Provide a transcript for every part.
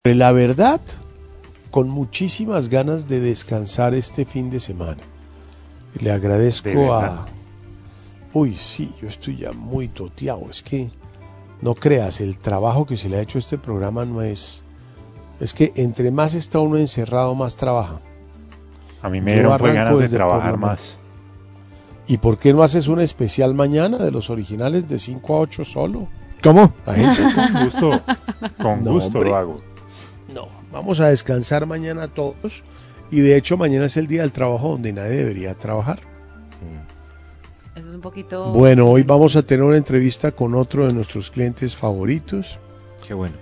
La verdad, con muchísimas ganas de descansar este fin de semana. Le agradezco a... Uy, sí, yo estoy ya muy toteado. Es que, no creas, el trabajo que se le ha hecho a este programa no es... Es que entre más está uno encerrado, más trabaja. A mí me dieron fue ganas de trabajar más. ¿Y por qué no haces un especial mañana de los originales de 5 a 8 solo? ¿Cómo? La gente con gusto lo hago. No, vamos a descansar mañana todos. Y de hecho mañana es el día del trabajo donde nadie debería trabajar. Eso es un poquito... Bueno, hoy vamos a tener una entrevista con otro de nuestros clientes favoritos. Qué bueno.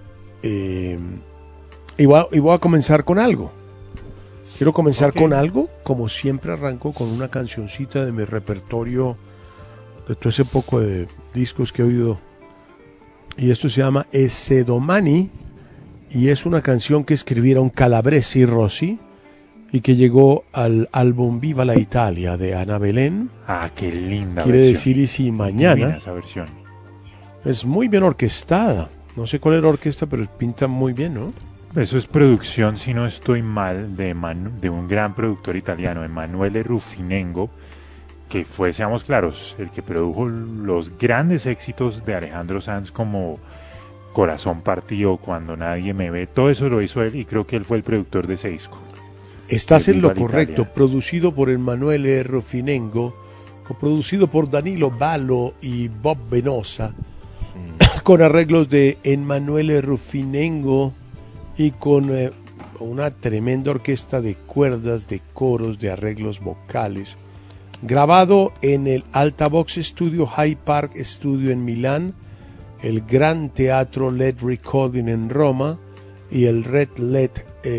Y voy a comenzar con algo. Quiero comenzar con algo. Como siempre arranco con una cancioncita de mi repertorio de todo ese poco de discos que he oído. Y esto se llama Ese Domani. Y es una canción que escribieron Calabresi y Rossi y que llegó al álbum Viva la Italia de Ana Belén. Ah, qué linda Quiere versión. decir, y si mañana. Esa versión. Es muy bien orquestada. No sé cuál es la orquesta, pero pinta muy bien, ¿no? Eso es producción, si no estoy mal, de un gran productor italiano, Emanuele Ruffinengo, que fue, seamos claros, el que produjo los grandes éxitos de Alejandro Sanz como Corazón Partido, Cuando Nadie Me Ve. Todo eso lo hizo él y creo que él fue el productor de ese disco. Estás en lo correcto. Producido por Emanuele Ruffinengo, coproducido por Danilo Ballo y Bob Venosa, con arreglos de Emanuele Ruffinengo y con una tremenda orquesta de cuerdas, de coros, de arreglos vocales. Grabado en el Altavox Studio Hyde Park Studio en Milán, el Gran Teatro LED Recording en Roma y el Red LED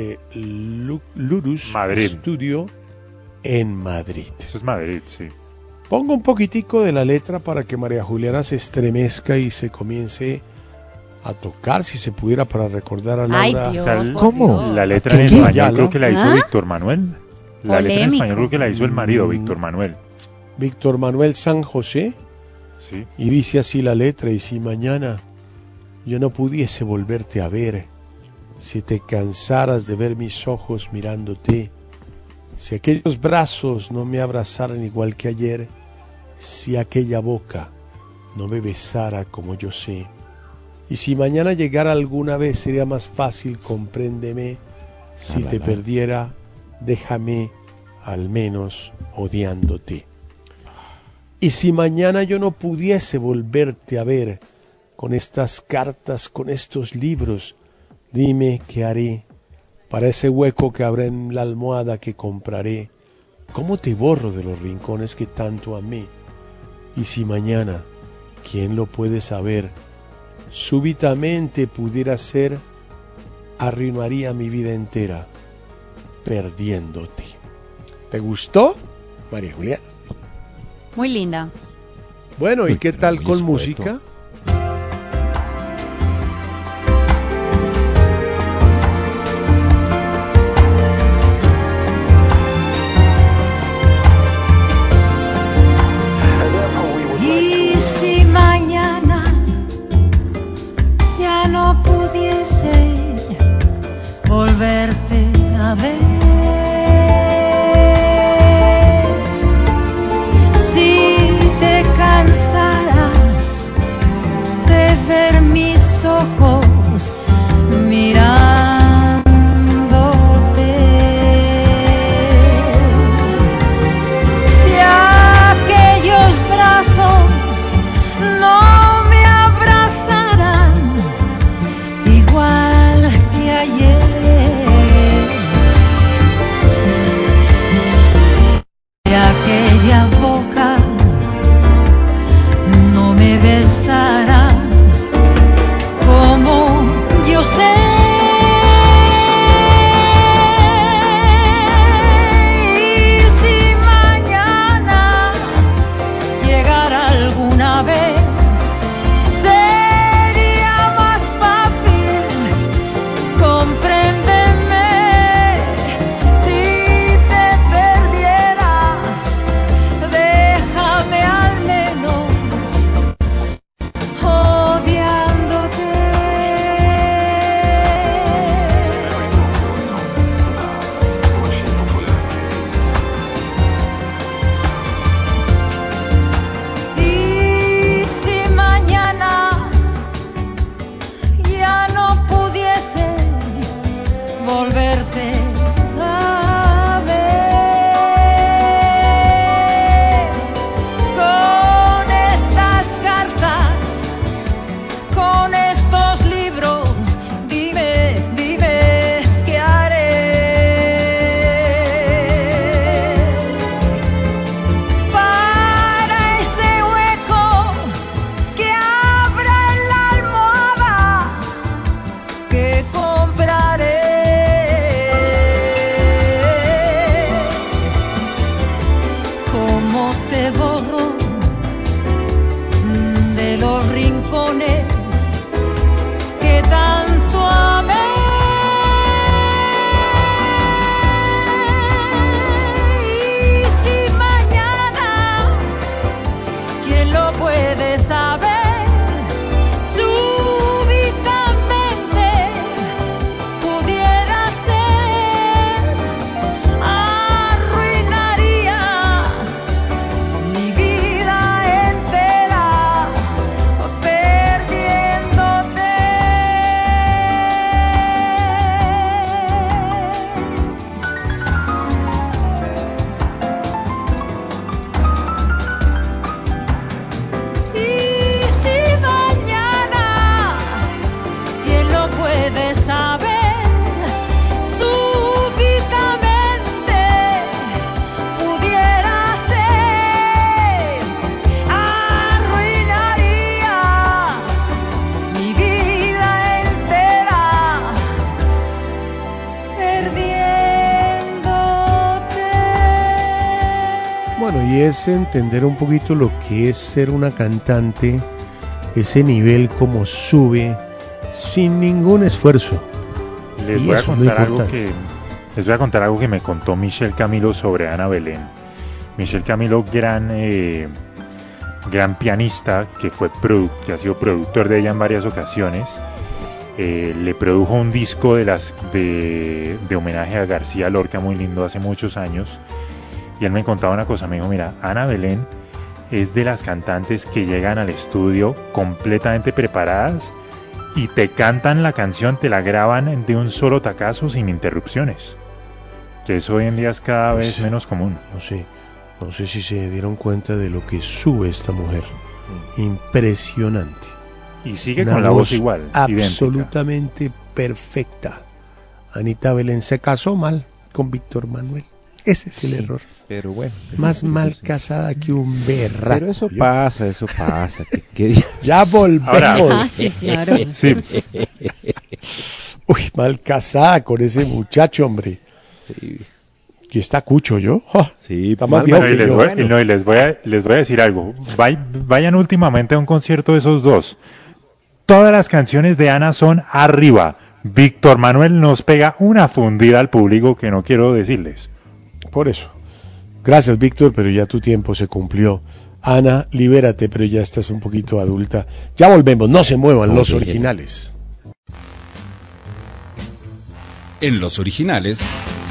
Ludus Studio en Madrid. Eso es Madrid, sí. Pongo un poquitico de la letra para que María Juliana se estremezca y se comience a tocar, si se pudiera, para recordar a Laura. Ay, Dios, ¿Cómo? La letra en español creo que la hizo Víctor Manuel. La letra en español creo que la hizo el marido, Víctor Manuel. Víctor Manuel San José. Sí. Y dice así la letra: y si mañana yo no pudiese volverte a ver, si te cansaras de ver mis ojos mirándote, si aquellos brazos no me abrazaran igual que ayer, si aquella boca no me besara como yo sé, y si mañana llegara alguna vez sería más fácil, compréndeme, si te perdiera, déjame al menos odiándote. Y si mañana yo no pudiese volverte a ver, con estas cartas, con estos libros, dime qué haré para ese hueco que habrá en la almohada que compraré. ¿Cómo te borro de los rincones que tanto amé? Y si mañana, ¿quién lo puede saber? Súbitamente pudiera ser, arruinaría mi vida entera perdiéndote. ¿Te gustó, María Juliana? Muy linda. Bueno, ¿y qué tal con música? Y si mañana ya no pudiese volverte a ver, cansarás de ver mis ojos mirándote, si aquellos brazos no me abrazaran igual que ayer, y aquella boca no me besará como yo sé, y si mañana llegara alguna vez, sería más fácil comprar pudiese entender un poquito lo que es ser una cantante, ese nivel como sube sin ningún esfuerzo. Les Y voy a eso es muy contar algo importante. les voy a contar algo que me contó Michel Camilo sobre Ana Belén. Michel Camilo, gran pianista que ha sido productor de ella en varias ocasiones, le produjo un disco de homenaje a García Lorca muy lindo hace muchos años, y él me contaba una cosa, me dijo, mira, Ana Belén es de las cantantes que llegan al estudio completamente preparadas y te cantan la canción, te la graban de un solo tacazo sin interrupciones, que eso hoy en día es cada vez menos común. No sé si se dieron cuenta de lo que sube esta mujer. Impresionante. Y sigue Una con la voz igual, idéntica. absolutamente perfecta. Anita Belén se casó mal con Víctor Manuel. Ese es el error. Pero bueno. Más mal casada que un berraco. Pero eso pasa. Ya volvemos. Ah, sí, claro. Sí, Uy, mal casada con ese muchacho, hombre. Sí. Y está cucho, ¿yo? ¡Ja! Sí, Está más mal, viejo bueno, y que les yo. voy, Bueno. y no, y les voy a decir algo. Vayan últimamente a un concierto de esos dos. Todas las canciones de Ana son arriba. Víctor Manuel nos pega una fundida al público que no quiero decirles. Por eso. Gracias, Víctor, pero ya tu tiempo se cumplió. Ana, libérate, pero ya estás un poquito adulta. Ya volvemos, no se muevan los Ok. originales. En los originales,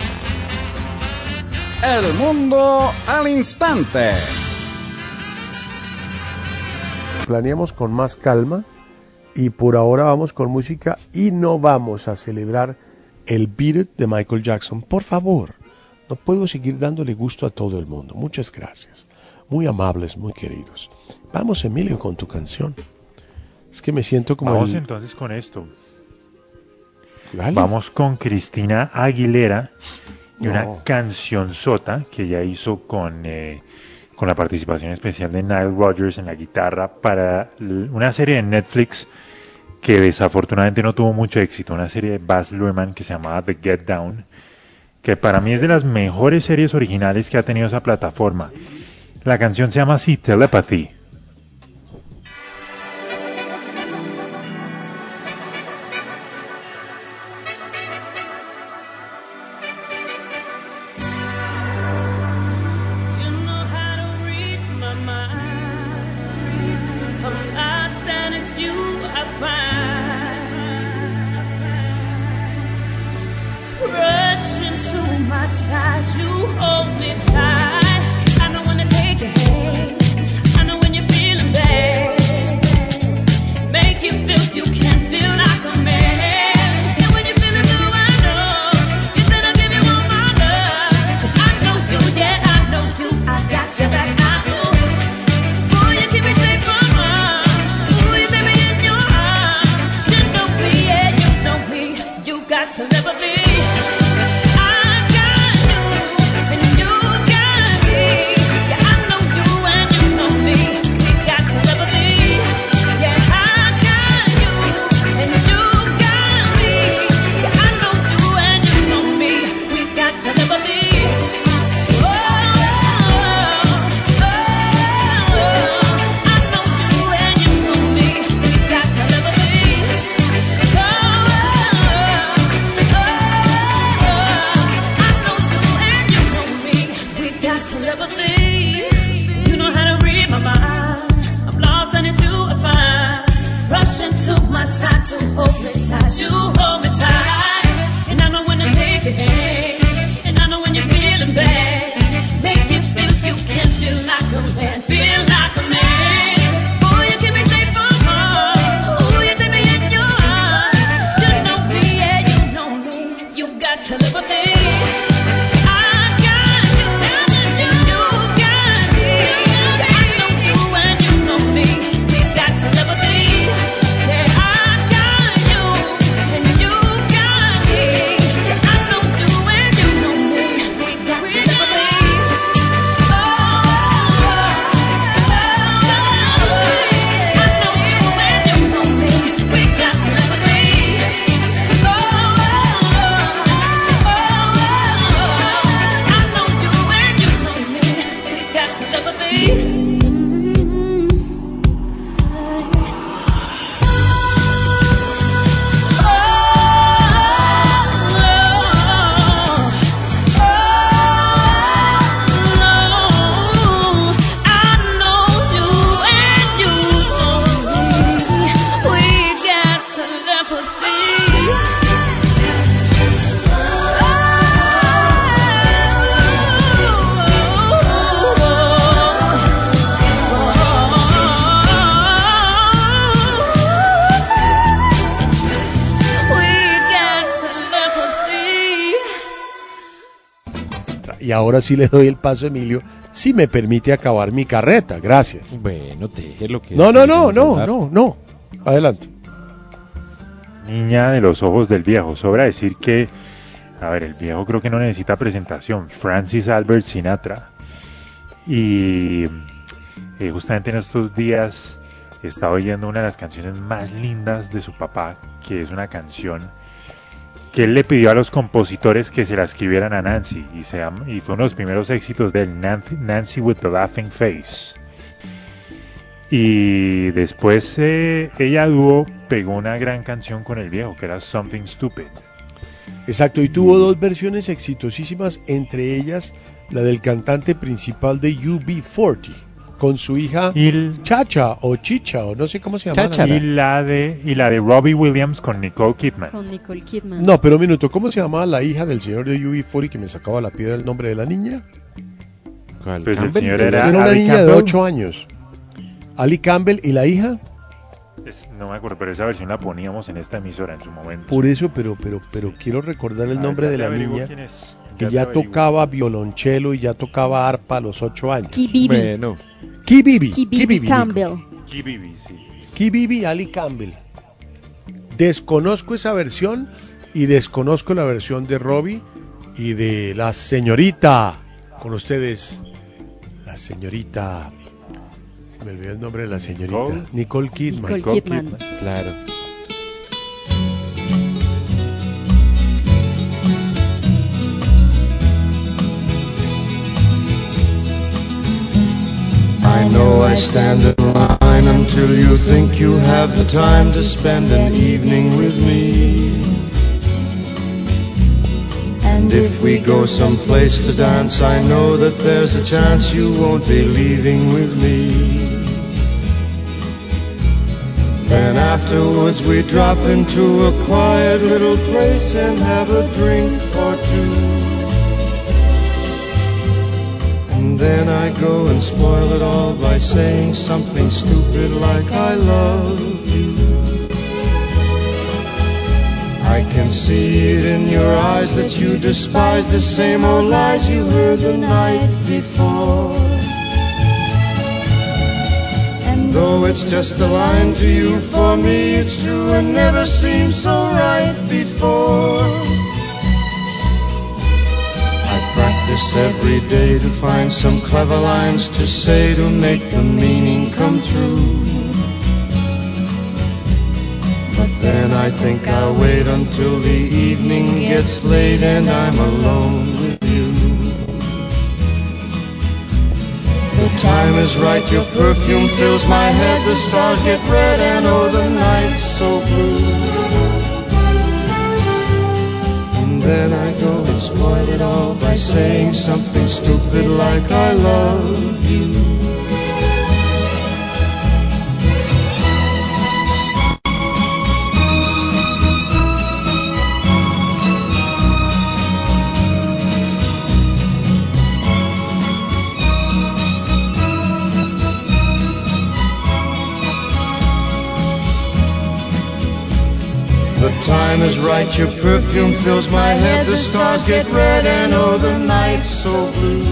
El mundo al instante. Planeamos con más calma y por ahora vamos con música y no vamos a celebrar el Beat It de Michael Jackson. Por favor, no puedo seguir dándole gusto a todo el mundo. Muchas gracias. Muy amables, muy queridos. Vamos, Emilio, con tu canción. Es que me siento como Vamos el... entonces con esto. Dale. Vamos con Cristina Aguilera y No. una canción sota que ella hizo con la participación especial de Nile Rodgers en la guitarra para una serie de Netflix que desafortunadamente no tuvo mucho éxito, una serie de Baz Luhrmann que se llamaba The Get Down, que para mí es de las mejores series originales que ha tenido esa plataforma. La canción se llama así, Telepathy. You know how to read my mind. I'm lost and it's you I find. Rush into my side, you hold me tight. I know when to take your hand. I know when you're feeling bad. Make you feel you can feel like a man. And when you're feeling blue, I know you said I'll give you all my love. 'Cause I know you, yeah, I know you. I got your back, I do. Boy, you keep me safe from harm. Ooh, you take me in your arms. You know me, yeah, you know me. You got telepathy. I got you, and you got y ahora sí le doy el paso a Emilio, si me permite acabar mi carreta. Gracias. Bueno, déjelo que... No. Adelante. Niña de los ojos del viejo. Sobra decir que, a ver, el viejo creo que no necesita presentación. Francis Albert Sinatra. Y justamente en estos días estaba oyendo una de las canciones más lindas de su papá, que es una canción que él le pidió a los compositores que se la escribieran a Nancy, y fue uno de los primeros éxitos de él, Nancy with the Laughing Face. Y después ella pegó una gran canción con el viejo, que era Something Stupid. Exacto, y tuvo dos versiones exitosísimas, entre ellas la del cantante principal de UB40, con su hija Chacha o Chicha, o no sé cómo se llama. Y la de Robbie Williams con Nicole Kidman. No, pero un minuto, ¿cómo se llamaba la hija del señor de UB40 que me sacaba la piedra el nombre de la niña? ¿Cuál? Pues el señor era una Ali niña Campbell. de 8 años. Ali Campbell, ¿y la hija? No me acuerdo, pero esa versión la poníamos en esta emisora en su momento. Por eso, pero quiero recordar el nombre de la niña que ya tocaba violonchelo y ya tocaba arpa a los 8 años. Bueno. Kibibi Campbell. Kibibi, sí. Kibibi Ali Campbell. Desconozco esa versión y desconozco la versión de Robbie y de la señorita. Con ustedes, la señorita... Se me olvidó el nombre de la señorita. Nicole Kidman. Nicole Kidman. Claro. I know I stand in line until you think you have the time to spend an evening with me. And if we go someplace to dance, I know that there's a chance you won't be leaving with me. Then afterwards we drop into a quiet little place and have a drink or two. And then I go and spoil it all by saying something stupid like I love you. I can see it in your eyes that you despise the same old lies you heard the night before. And though it's just a line to you, for me it's true and never seemed so right before. Practice every day to find some clever lines to say to make the meaning come through. But then I think I'll wait until the evening gets late and I'm alone with you. The time is right, your perfume fills my head, the stars get red and oh the night's so blue. Then I go and spoil it all by saying something stupid like I love you. The time is right, your perfume fills my head, the stars get red and oh the night's so blue.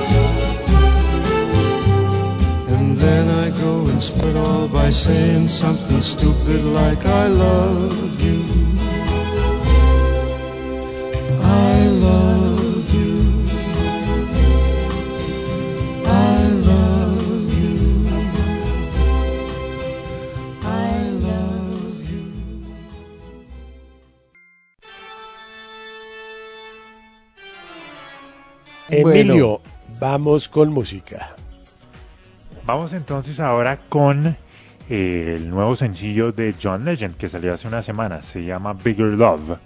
And then I go and split all by saying something stupid like I love you. I love you. I love you. I love you. Emilio, vamos con música. Vamos entonces ahora con el nuevo sencillo de John Legend que salió hace unas semanas. Se llama Bigger Love.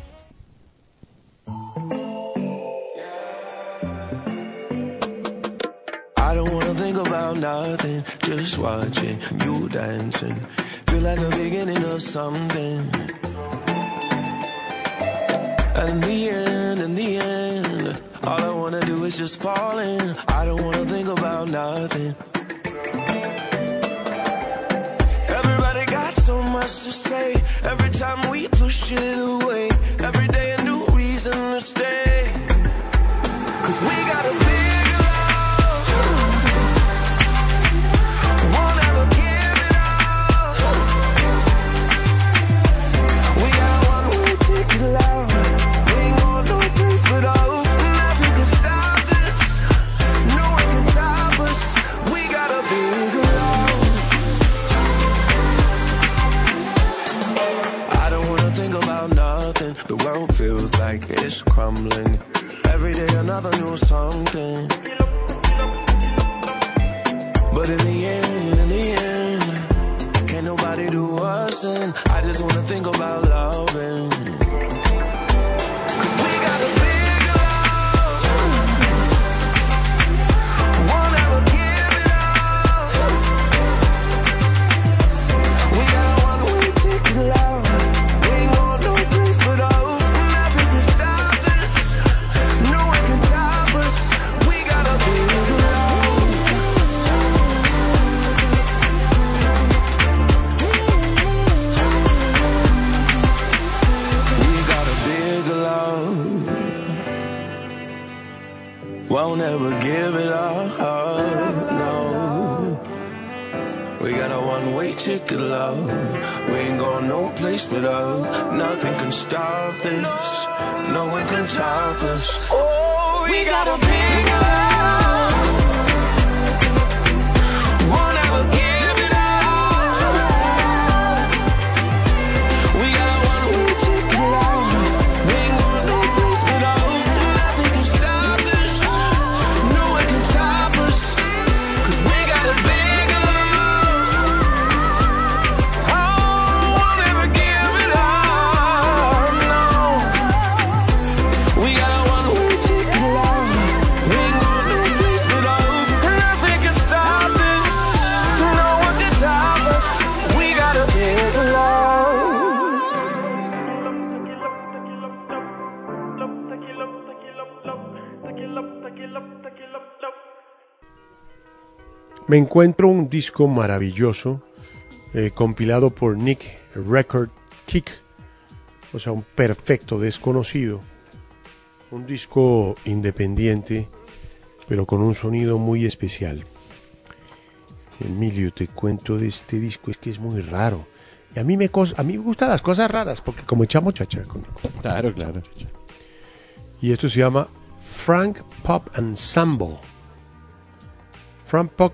I don't wanna think about nothing, just watching you dancing. Feel like the beginning of something. And in the end, all I wanna do is just fall in. I don't wanna think about nothing. Everybody got so much to say. Every time we push it away. Every day a new reason to stay. 'Cause we The world feels like it's crumbling. Every day another new something. But in the end, can't nobody do us in. I just wanna think about loving. 'Cause we got a big love. Won't ever give it up. We got a one-way ticket love. We ain't going no place but up. Nothing can stop this. No one can stop us. We got a big love. Won't ever give it up, no. We got a one-way ticket, love. We ain't going no place but up. Nothing can stop this. No one can stop us. Oh, we got a big love. Won't ever give it up. We got a one-way ticket, love. We ain't going no place but up. Nothing can stop this. No one can stop us. 'Cause we got a big love. Oh, won't ever give it up, no. We got a one-way ticket, love. We ain't going no place but up. Nothing can stop this. No one can stop us. We got a big love. Me encuentro un disco maravilloso compilado por Nick Record Kick, o sea, un perfecto desconocido. Un disco independiente, pero con un sonido muy especial. Emilio, te cuento de este disco, es que es muy raro. Y a mí me gustan las cosas raras, porque como echamos chacha. Claro. Y esto se llama Frank Pop Ensemble. Frank Pop,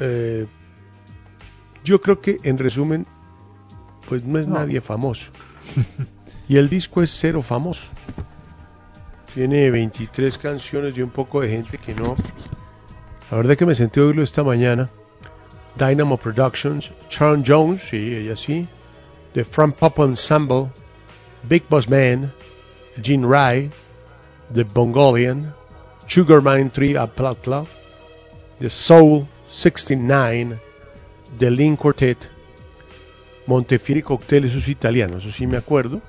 yo creo que en resumen, pues no es nadie famoso. Y el disco es cero famoso. Tiene 23 canciones y un poco de gente que no. La verdad que me senté a oírlo esta mañana. Dynamo Productions, Sharon Jones, sí, ella sí. The Frank Pop Ensemble, Big Boss Man, Gene Rye, The Bongolian, Sugar Mine 3 Plot Club, The Soul 69, The Link Quartet, Montefiore Cocktail, eso es italiano, eso sí me acuerdo.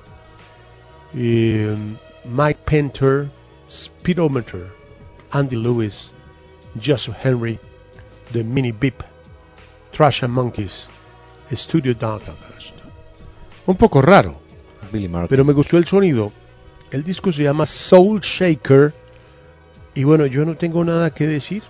Mike Painter, Speedometer, Andy Lewis, Joseph Henry, The Mini Beep, Trash and Monkeys, Studio Downcast. Un poco raro, Billy Martin. pero me gustó el sonido. El disco se llama Soul Shaker. Y bueno, yo no tengo nada que decir.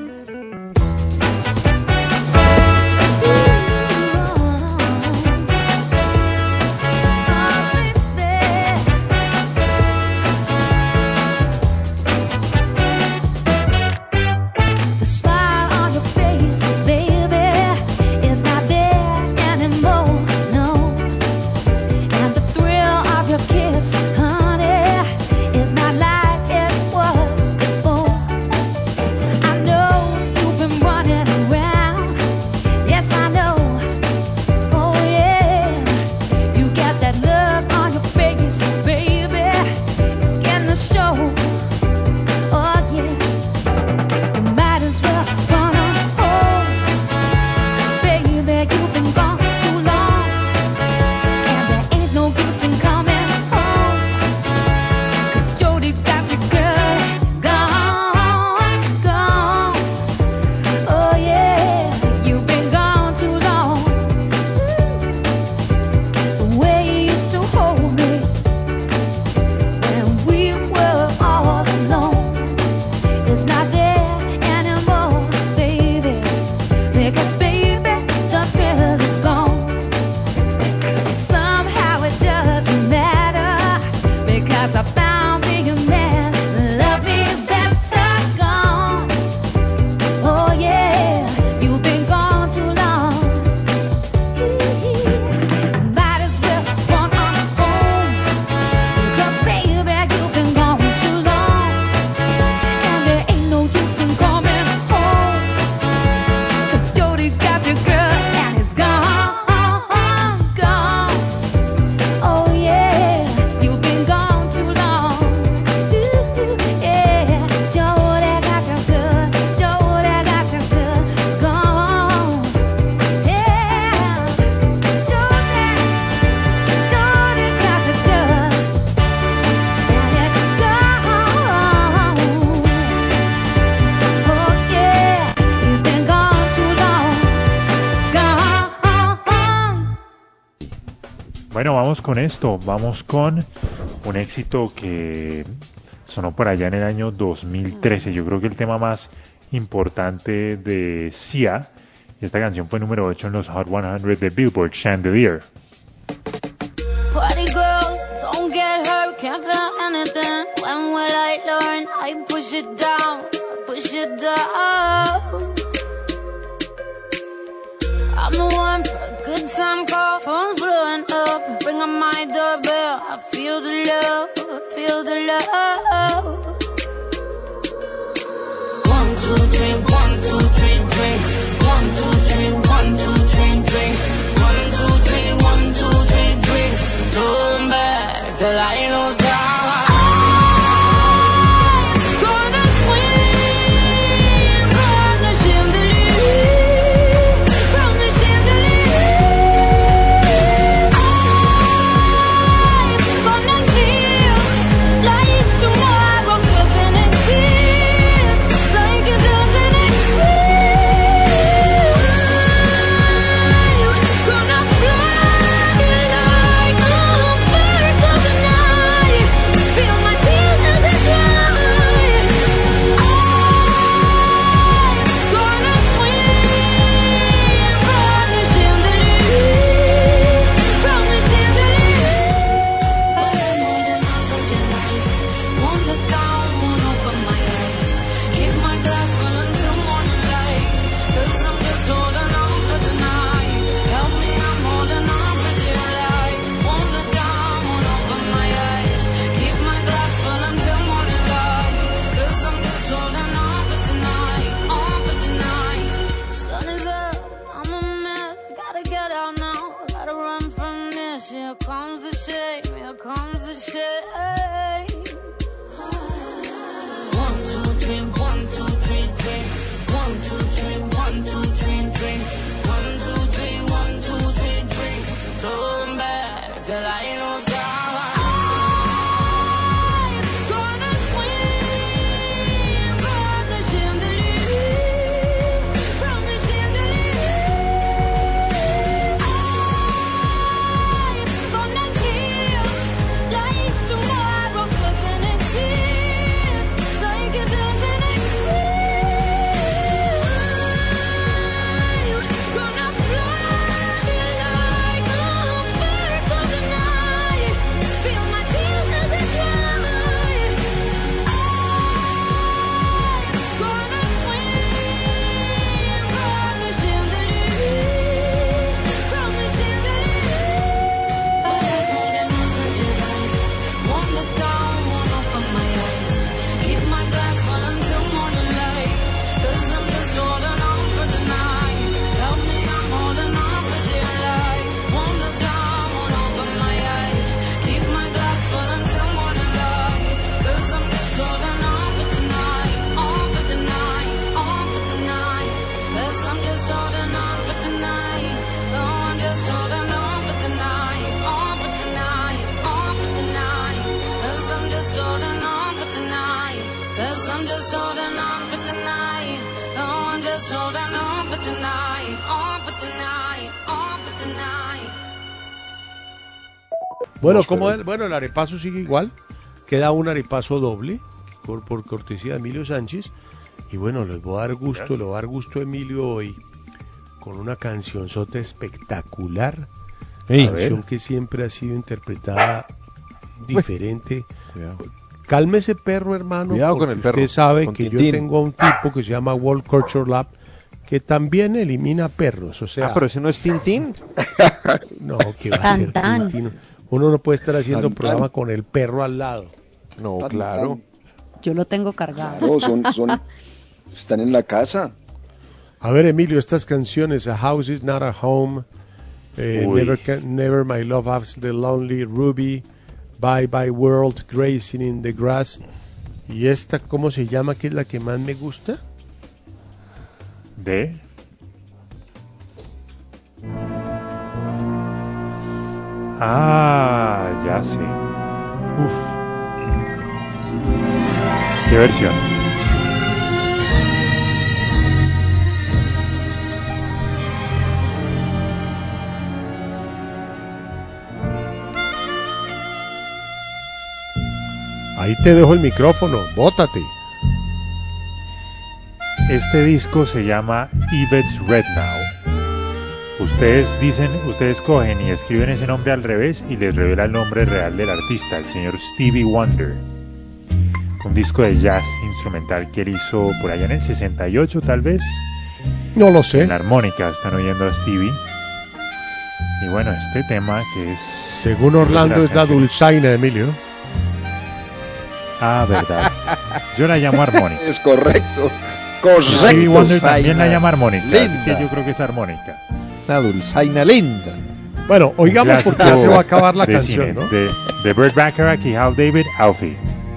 The smile on your face, baby, is not there anymore, no. And the thrill of your kiss, honey, is not like it was before. I know you've been running around, yes I know, oh yeah. You got that look on your face, baby, it's getting to show, oh yeah. You might as well run on home, 'cause baby, you've been gone too long, and there ain't no use in coming home, 'cause Jody got your girl gone, gone. Oh yeah, you've been gone too long. The way you used to hold me when we were all alone is not there anymore, baby. Because baby, the thrill is gone. And somehow it doesn't matter, because I found me a man that love me better gone. Oh yeah, you've been gone too long. You might as well run on home, Bueno, vamos con esto. Vamos con un éxito que sonó por allá en el año 2013. Yo creo que el tema más importante de Sia. Esta canción fue número 8 en los Hot 100 de Billboard, Chandelier. Party girls, don't get hurt, can't feel anything. When will I learn? I push it down, push it down. I'm the one for a good time call, phone's blowing up. Ring on my doorbell, I feel the love, I feel the love. 1, 2, 3, 1, 2, 3, drink. 1, 2, 3, 1, 2, 3, drink. 1, 2, 3, 1, 2, 3, drink. Turn back till I lose down. Bueno, ¿cómo es? Bueno, el arepaso sigue igual. Queda un arepaso doble por cortesía de Emilio Sánchez. Y bueno, les voy a dar gusto, le voy a dar gusto a Emilio hoy con una cancionzota espectacular. Ey, Canción que siempre ha sido interpretada diferente. Calme ese perro, hermano. Cuidado con el perro. Usted sabe con que Tintín. yo tengo a un tipo que se llama World Culture Lab que también elimina perros. O sea, pero ese no es Tintín. no, que va a ser Tan, tan. Tintín. Uno no puede estar haciendo Tan, programa tan. con el perro al lado. No, claro. Yo lo tengo cargado. No, están en la casa. A ver, Emilio, estas canciones, A House is Not a Home, Uy. Never My Love Has the Lonely, Ruby, Bye Bye World, Grazing in the Grass. Y esta, ¿cómo se llama? ¿Qué es la que más me gusta? De ya sé. Uf. ¿Qué versión? Ahí te dejo el micrófono, bótate. Este disco se llama Yvette's Red Now. Ustedes cogen y escriben ese nombre al revés y les revela el nombre real del artista, el señor Stevie Wonder. Un disco de jazz instrumental que él hizo por allá en el 68 tal vez. No lo sé. En la armónica están oyendo a Stevie. Y bueno, este tema que es... Según Orlando es la dulzaina, Emilio. Ah, verdad. Yo la llamo armónica. Es correcto. Stevie Wonder también la Dulzaina llama armónica, así linda. que yo creo que es armónica. Una dulzaina linda. Bueno, oigamos Un porque ya se va a acabar la de canción, cine, ¿no? de Burt Bacharach y Hal David, Alfie.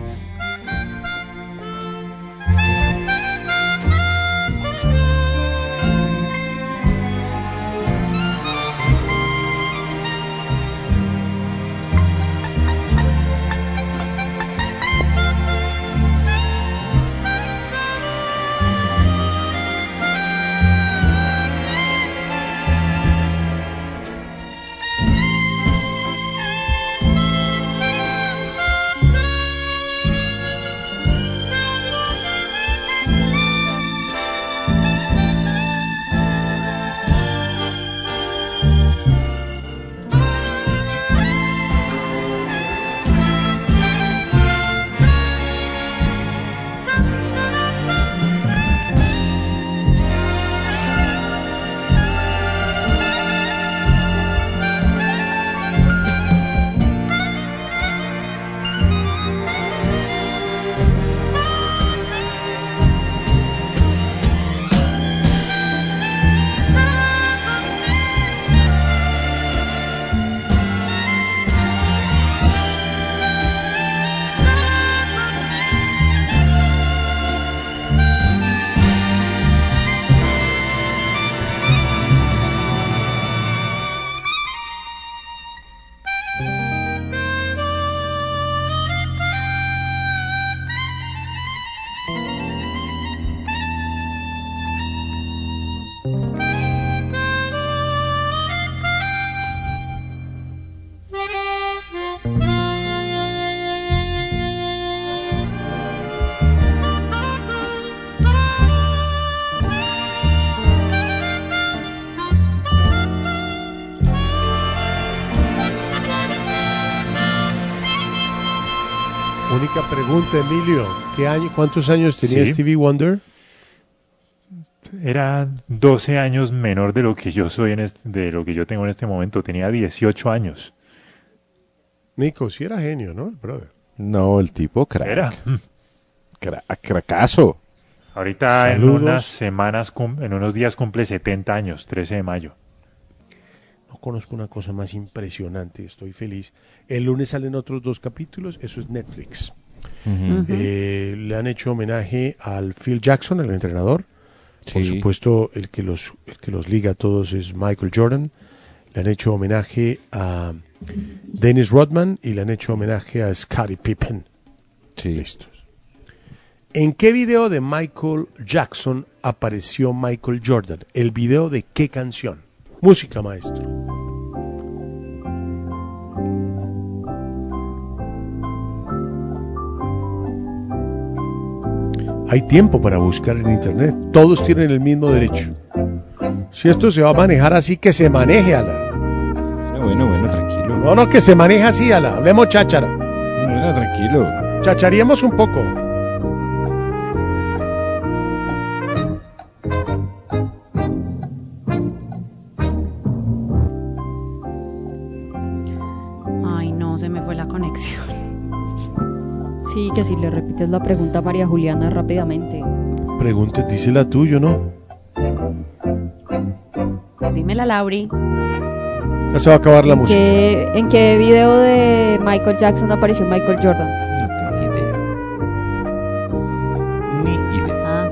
Única pregunta, Emilio. ¿Cuántos años tenía Sí. Stevie Wonder? Era 12 años menor de lo que yo soy de lo que yo tengo en este momento. Tenía 18 años. Nico, sí era genio, ¿no? El brother. No, el tipo crack. Era. Cracazo. Ahorita en Saludos. unas semanas, en unos días cumple 70 años, 13 de mayo. No conozco una cosa más impresionante. Estoy feliz. El lunes salen otros 2 capítulos. Eso es Netflix. Le han hecho homenaje al Phil Jackson, el entrenador. Por Sí. supuesto, el que los liga a todos es Michael Jordan. Le han hecho homenaje a Dennis Rodman y le han hecho homenaje a Scottie Pippen. Sí. Listos. ¿En qué video de Michael Jackson apareció Michael Jordan? ¿El video de qué canción? Música, maestro. Hay tiempo para buscar en internet. Todos tienen el mismo derecho. Si esto se va a manejar así, que se maneje, ala. Bueno, tranquilo. No, que se maneje así, ala. Hablemos cháchara. Bueno, tranquilo. Chacharíamos un poco. Ay, no, se me fue la conexión. Sí, que si le repites la pregunta a María Juliana rápidamente. Pregunte, dísela tuyo, ¿no? Dímela, Lauri. Ya se va a acabar la música. ¿En qué video de Michael Jackson apareció Michael Jordan? No tengo ni idea. Ni idea. Ah,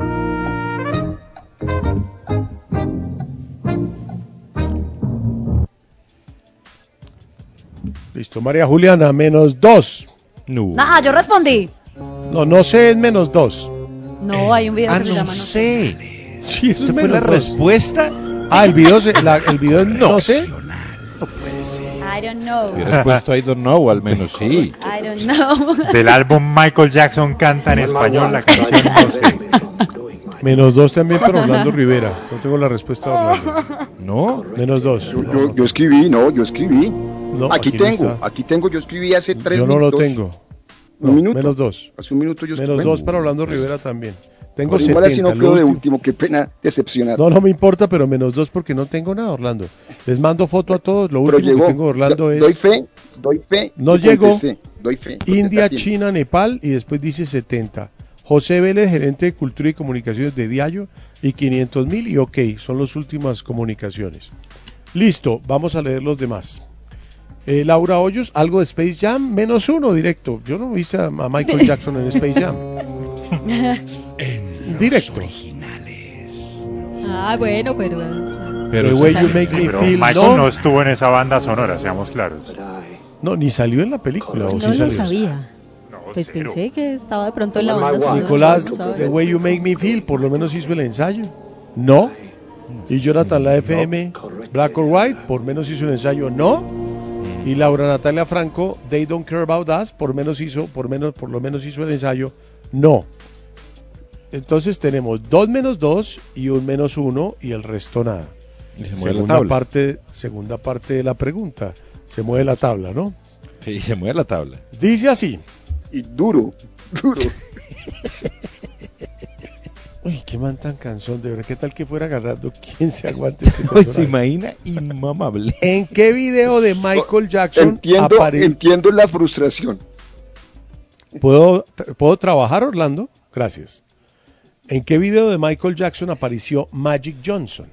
Listo, María Juliana, -2. No. Ah, yo respondí. No sé, es -2. No, hay un video que se no llama No sé. sé. Sí, eso ¿Esa es fue la -2. respuesta? Ah, el video es no sé. No puede ser. I don't know. Hubieras puesto I don't know, al menos sí. I don't know. Del álbum Michael Jackson canta en español la canción No sé. -2 también para Orlando Rivera. No tengo la respuesta de Orlando. ¿No? -2. Yo escribí, yo escribí. No, aquí no tengo, yo escribí hace 3 Yo minutos. no lo tengo. ¿Un minuto? -2. Hace un minuto yo escribí. -2 para Orlando Rivera también. Tengo Igual 70. así no lo quedo de último. último, qué pena decepcionar. No me importa, pero -2 porque no tengo nada, Orlando. Les mando foto a todos. Lo Pero último llegó. que tengo de Orlando es Doy fe. No y llegó. contesté, doy fe. India, contesté a tiempo. China, Nepal y después dice 70. José Vélez, gerente de Cultura y Comunicaciones de Diallo, y 500.000 y OK, son las últimas comunicaciones. Listo, vamos a leer los demás. Laura Hoyos, algo de Space Jam, -1 directo. Yo no vi a Michael Jackson en Space Jam. Directo. Ah, bueno, pero... The Way You Make Me Pero Feel, Michael no estuvo en esa banda sonora, seamos claros. No, ni salió en la película. ¿O No sí lo salió? sabía. Pues cero. pensé que estaba de pronto en la banda sonora. Nicolás, ¿sabes? The Way You Make Me Feel, por lo menos hizo el ensayo. No. Y Jonathan, la FM, Black or White, por menos hizo el ensayo. No. Y Laura Natalia Franco, They Don't Care About Us, por lo menos hizo el ensayo. No. Entonces tenemos 2 -2 y un -1 y el resto nada. Y se mueve la tabla. Segunda parte de la pregunta. Se mueve la tabla, ¿no? Sí, se mueve la tabla. Dice así. Y duro. Uy, qué man tan cansón, de verdad. ¿Qué tal que fuera ganando? ¿Quién se aguante este Se personaje? imagina inmamable. ¿En qué video de Michael Jackson Entiendo la frustración. ¿Puedo trabajar, Orlando? Gracias. ¿En qué video de Michael Jackson apareció Magic Johnson?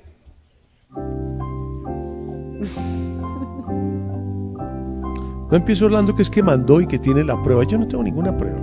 No empiezo, Orlando, que es que mandó y que tiene la prueba. Yo no tengo ninguna prueba.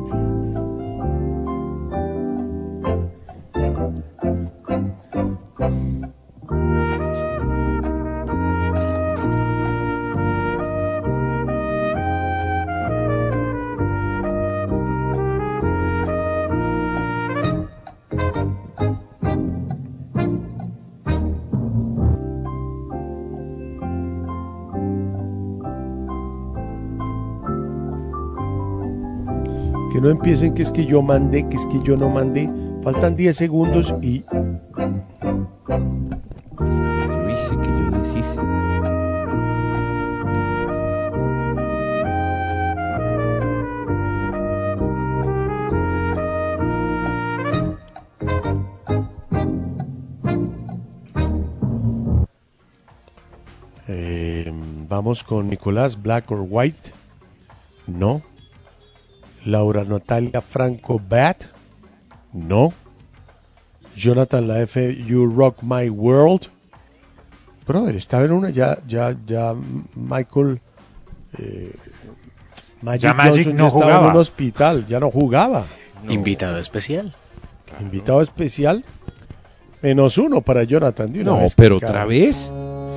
Que no empiecen que es que yo mandé, que es que yo no mandé. Faltan 10 segundos y... Yo hice que yo deshice. Vamos con Nicolás, Black or White. No. Laura Natalia Franco, Bad. No. Jonathan La F, You Rock My World. Brother, estaba en una, ya Michael Ya Magic Johnson no ya estaba jugaba. en un hospital, ya no jugaba. Invitado especial. Invitado especial. -1 para Jonathan. De una No, vez, pero cara. otra vez.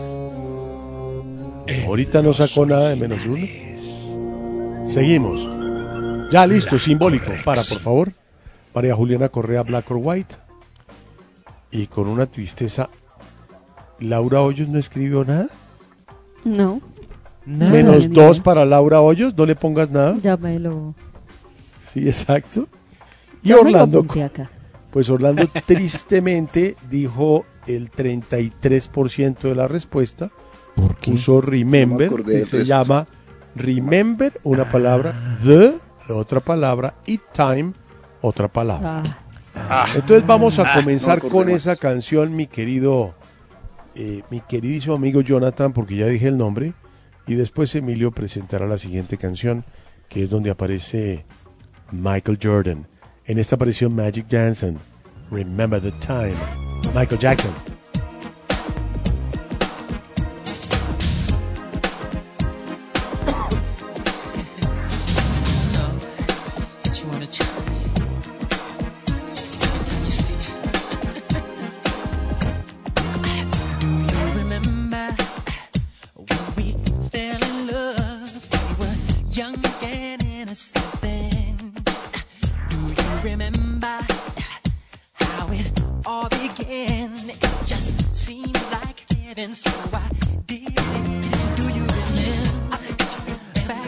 Ahorita no sacó nada de -1. Seguimos. Ya listo, simbólico. Para, por favor. María Juliana Correa, Black or White. Y con una tristeza, Laura Hoyos no escribió nada. No, -2 para Laura Hoyos, no le pongas nada. ya me lo... Sí, exacto. Y ya me lo Orlando, apunté acá. pues Orlando tristemente dijo el 33% de la respuesta. ¿Por qué? Puso Remember, No me acordé que del se resto. llama Remember, una palabra, The, otra palabra, y Time, otra palabra. Entonces vamos a comenzar no me con acordé esa más. canción, mi queridísimo amigo Jonathan, porque ya dije el nombre, y después Emilio presentará la siguiente canción, que es donde aparece Michael Jordan. En esta apareció Magic Johnson, Remember the Time, Michael Jackson. What you wanna try? Every time you see Do you remember when we fell in love? We were young and innocent then. Do you remember how it all began? It just seemed like heaven, so I did it. Do you remember?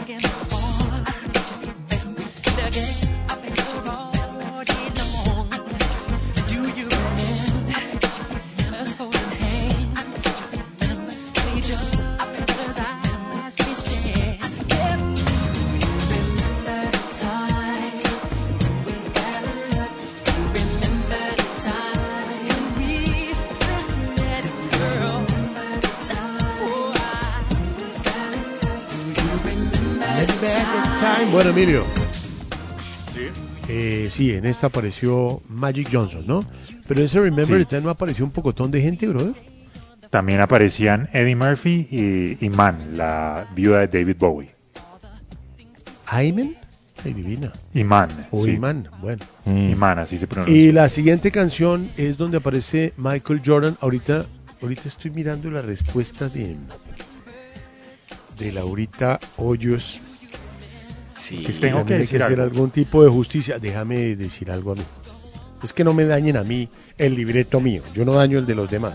Bueno, Emilio. Sí, en esta apareció Magic Johnson, ¿no? Pero en ese Remember the Time no apareció un pocotón de gente, brother. También aparecían Eddie Murphy y Iman, la viuda de David Bowie. ¿Ayman? Ay, divina. Iman. O sí. Iman, bueno. Iman, así se pronuncia. Y la siguiente canción es donde aparece Michael Jordan. Ahorita estoy mirando la respuesta de Laurita Hoyos. Sí, Es que tengo que tiene decir hacer algo. algún tipo de justicia. Déjame decir algo a mí. Es que no me dañen a mí el libreto mío. Yo no daño el de los demás.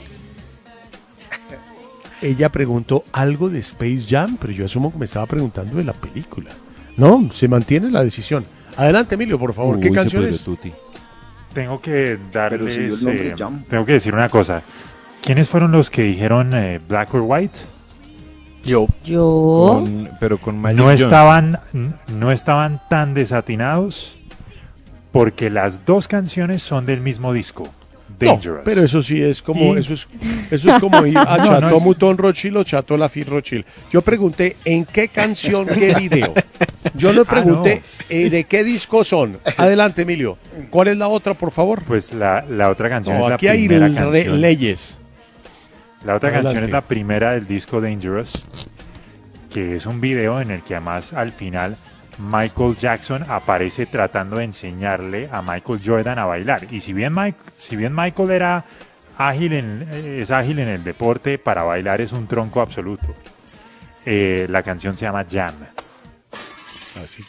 Ella preguntó algo de Space Jam, pero yo asumo que me estaba preguntando de la película. No, se mantiene la decisión. Adelante, Emilio, por favor. ¿Qué canción es? Tengo que Pero si dio darles... el nombre Jam. tengo que decir una cosa. ¿Quiénes fueron los que dijeron Black or White? Yo. Pero con Magic No Johnson. no estaban tan desatinados porque las dos canciones son del mismo disco. No, Dangerous. pero eso sí es como, Y- eso es como ir a No, Chateau no es- Mouton Rothschild o Chateau Lafite Rothschild. Yo pregunté en qué canción, qué video. Yo no pregunté de qué disco son. Adelante, Emilio. ¿Cuál es la otra, por favor? Pues la otra canción No, es la aquí hay primera canción. leyes. La otra canción Adelante. es la primera del disco Dangerous, que es un video en el que además al final Michael Jackson aparece tratando de enseñarle a Michael Jordan a bailar. Y si bien Michael era es ágil en el deporte, para bailar es un tronco absoluto. La canción se llama Jam. Así.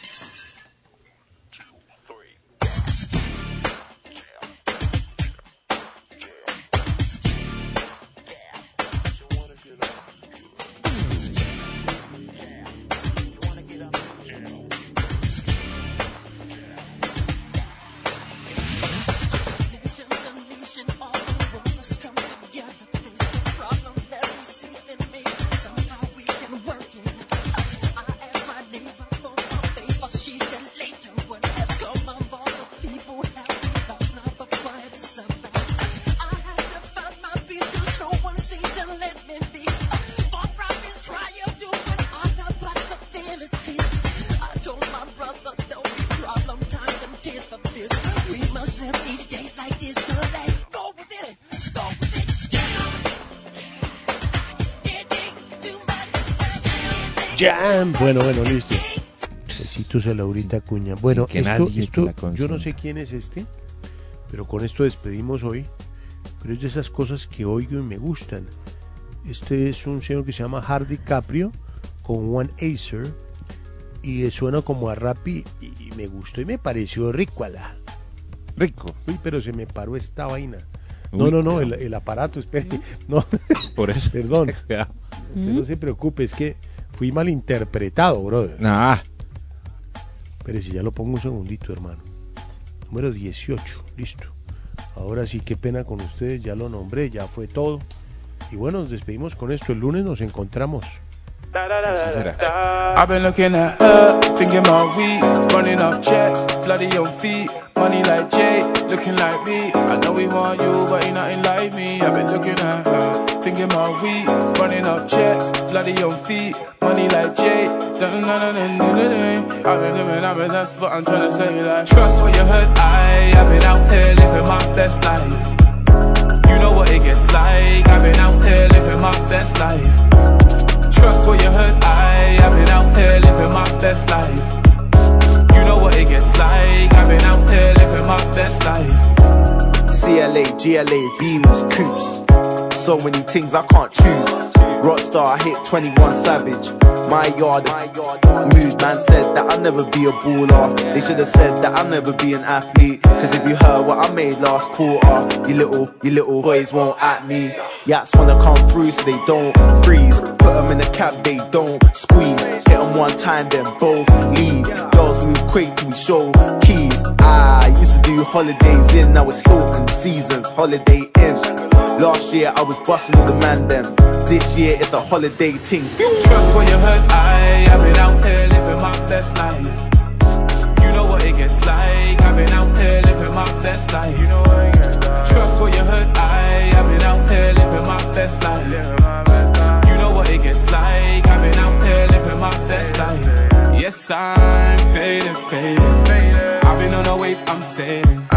Jam. Bueno, listo. Besitos a Laurita Cuña. Bueno, Sin que nadie esto la consuma. yo no sé quién es este, pero con esto despedimos hoy. Pero es de esas cosas que oigo y me gustan. Este es un señor que se llama Hardy Caprio con One Acer y suena como a rap y me gustó y me pareció ricuala. Rico. Uy, pero se me paró esta vaina. Uy, No, el aparato, espere. No, Por eso. perdón. Usted no se preocupe, es que fui malinterpretado, brother. Nah. Pero si ya lo pongo un segundito, hermano. Número 18, listo. Ahora sí, qué pena con ustedes, ya lo nombré, ya fue todo. Y bueno, nos despedimos con esto. El lunes nos encontramos. Así será. I've been looking at her, thinking about we, running up checks, bloody on feet, money like Jay, looking like me. I know we want you, but ain't nothing like me. I've been looking at her, thinking about we, running up checks, bloody on feet, money like Jay. I've been, that's what I'm trying to say. Like, trust what you heard, I've been out here living my best life. You know what it gets like. I've been out here living my best life. Trust what you heard, I've been out here living my best life. You know what it gets like. I've been out here living my best life. CLA, GLA, Beamers, Coops. So many things I can't choose. Rockstar, I hit 21 Savage. My yard, mood man said that I'll never be a baller. They should have said that I'll never be an athlete. Cause if you heard what I made last quarter, you little boys won't at me. Yats wanna come through so they don't freeze. Put them in a cab, they don't squeeze. Hit 'em one time, then both leave. Girls move quick till we show keys. I used to do holidays in, now it's Hilton Seasons, Holiday Inn. Last year I was busting all the man them. This year it's a holiday ting. Trust when you hurt, I've been out here living my best life. You know what it gets like. I've been out here living my best life. You know what it gets like. Trust when you hurt, I've been out here living my best life. You know what it gets like. I've been out here living my best life. Yes, I'm faded, faded. I've been on a wave, I'm sailing.